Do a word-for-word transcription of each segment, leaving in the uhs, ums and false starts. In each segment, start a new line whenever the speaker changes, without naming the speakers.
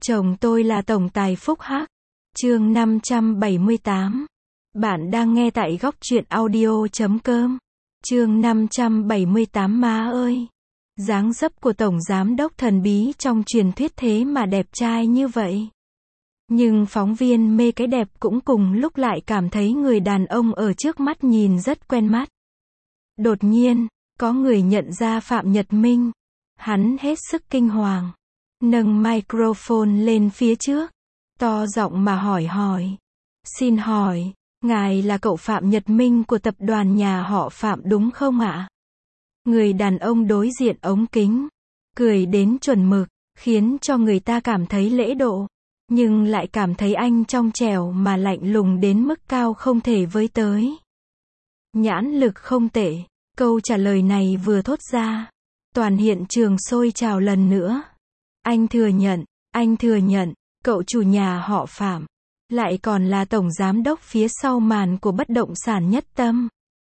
Chồng tôi là tổng tài phúc hắc. Chương năm trăm bảy mươi tám. Bạn đang nghe tại góc truyện audio chấm com. Chương năm trăm bảy mươi tám. Má ơi, dáng dấp của tổng giám đốc thần bí trong truyền thuyết thế mà đẹp trai như vậy. Nhưng phóng viên mê cái đẹp cũng cùng lúc lại cảm thấy người đàn ông ở trước mắt nhìn rất quen mắt. Đột nhiên, có người nhận ra Phạm Nhật Minh. Hắn hết sức kinh hoàng, nâng microphone lên phía trước, to giọng mà hỏi hỏi. Xin hỏi, ngài là cậu Phạm Nhật Minh của tập đoàn nhà họ Phạm đúng không ạ? Người đàn ông đối diện ống kính, cười đến chuẩn mực, khiến cho người ta cảm thấy lễ độ, nhưng lại cảm thấy anh trong trẻo mà lạnh lùng đến mức cao không thể với tới. Nhãn lực không tệ, câu trả lời này vừa thốt ra, toàn hiện trường sôi trào lần nữa. Anh thừa nhận, anh thừa nhận, cậu chủ nhà họ Phạm, lại còn là tổng giám đốc phía sau màn của bất động sản Nhất Tâm.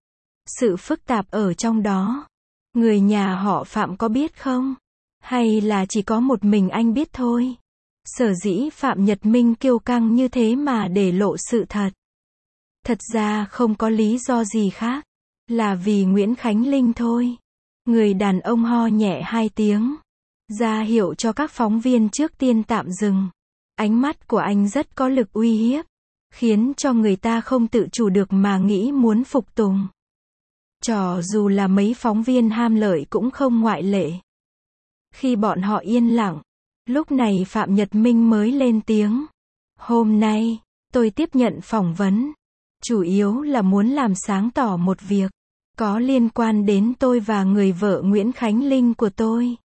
Sự phức tạp ở trong đó, người nhà họ Phạm có biết không? Hay là chỉ có một mình anh biết thôi? Sở dĩ Phạm Nhật Minh kiêu căng như thế mà để lộ sự thật. Thật ra không có lý do gì khác, là vì Nguyễn Khánh Linh thôi. Người đàn ông ho nhẹ hai tiếng, ra hiệu cho các phóng viên trước tiên tạm dừng. Ánh mắt của anh rất có lực uy hiếp, khiến cho người ta không tự chủ được mà nghĩ muốn phục tùng. Cho dù là mấy phóng viên ham lợi cũng không ngoại lệ. Khi bọn họ yên lặng, lúc này Phạm Nhật Minh mới lên tiếng. Hôm nay, tôi tiếp nhận phỏng vấn, chủ yếu là muốn làm sáng tỏ một việc, có liên quan đến tôi và người vợ Nguyễn Khánh Linh của tôi.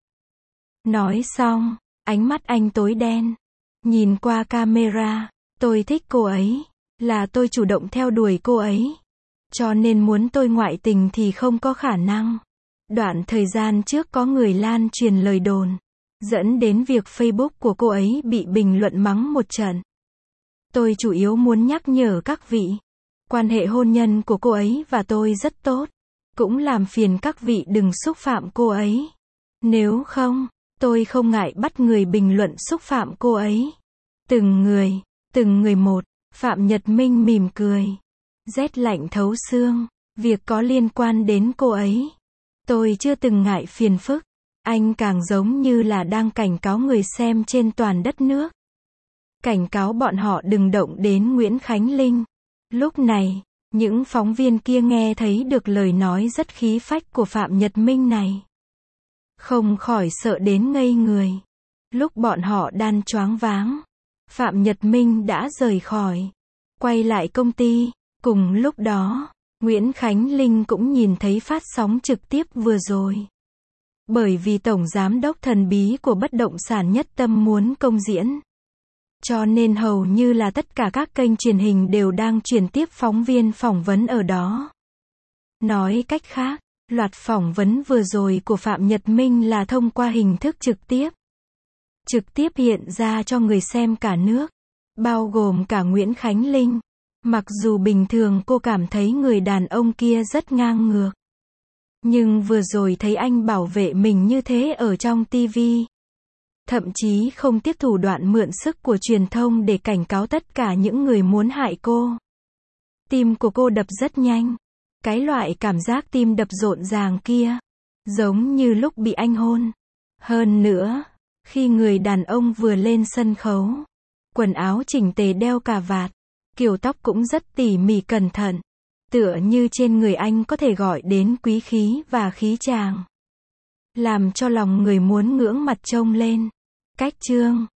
Nói xong, ánh mắt anh tối đen. Nhìn qua camera, tôi thích cô ấy, là tôi chủ động theo đuổi cô ấy. Cho nên muốn tôi ngoại tình thì không có khả năng. Đoạn thời gian trước có người lan truyền lời đồn, dẫn đến việc Facebook của cô ấy bị bình luận mắng một trận. Tôi chủ yếu muốn nhắc nhở các vị, quan hệ hôn nhân của cô ấy và tôi rất tốt, cũng làm phiền các vị đừng xúc phạm cô ấy. Nếu không, tôi không ngại bắt người bình luận xúc phạm cô ấy. Từng người, từng người một, Phạm Nhật Minh mỉm cười. Rét lạnh thấu xương, việc có liên quan đến cô ấy, tôi chưa từng ngại phiền phức. Anh càng giống như là đang cảnh cáo người xem trên toàn đất nước. Cảnh cáo bọn họ đừng động đến Nguyễn Khánh Linh. Lúc này, những phóng viên kia nghe thấy được lời nói rất khí phách của Phạm Nhật Minh này, không khỏi sợ đến ngây người. Lúc bọn họ đan choáng váng, Phạm Nhật Minh đã rời khỏi, quay lại công ty. Cùng lúc đó, Nguyễn Khánh Linh cũng nhìn thấy phát sóng trực tiếp vừa rồi. Bởi vì tổng giám đốc thần bí của bất động sản Nhất Tâm muốn công diễn, cho nên hầu như là tất cả các kênh truyền hình đều đang truyền tiếp phóng viên phỏng vấn ở đó. Nói cách khác, loạt phỏng vấn vừa rồi của Phạm Nhật Minh là thông qua hình thức trực tiếp. Trực tiếp hiện ra cho người xem cả nước, bao gồm cả Nguyễn Khánh Linh. Mặc dù bình thường cô cảm thấy người đàn ông kia rất ngang ngược, nhưng vừa rồi thấy anh bảo vệ mình như thế ở trong ti vi, thậm chí không tiếc thủ đoạn mượn sức của truyền thông để cảnh cáo tất cả những người muốn hại cô. Tim của cô đập rất nhanh. Cái loại cảm giác tim đập rộn ràng kia, giống như lúc bị anh hôn. Hơn nữa, khi người đàn ông vừa lên sân khấu, quần áo chỉnh tề đeo cà vạt, kiểu tóc cũng rất tỉ mỉ cẩn thận, tựa như trên người anh có thể gọi đến quý khí và khí tràng, làm cho lòng người muốn ngưỡng mặt trông lên. Cách chương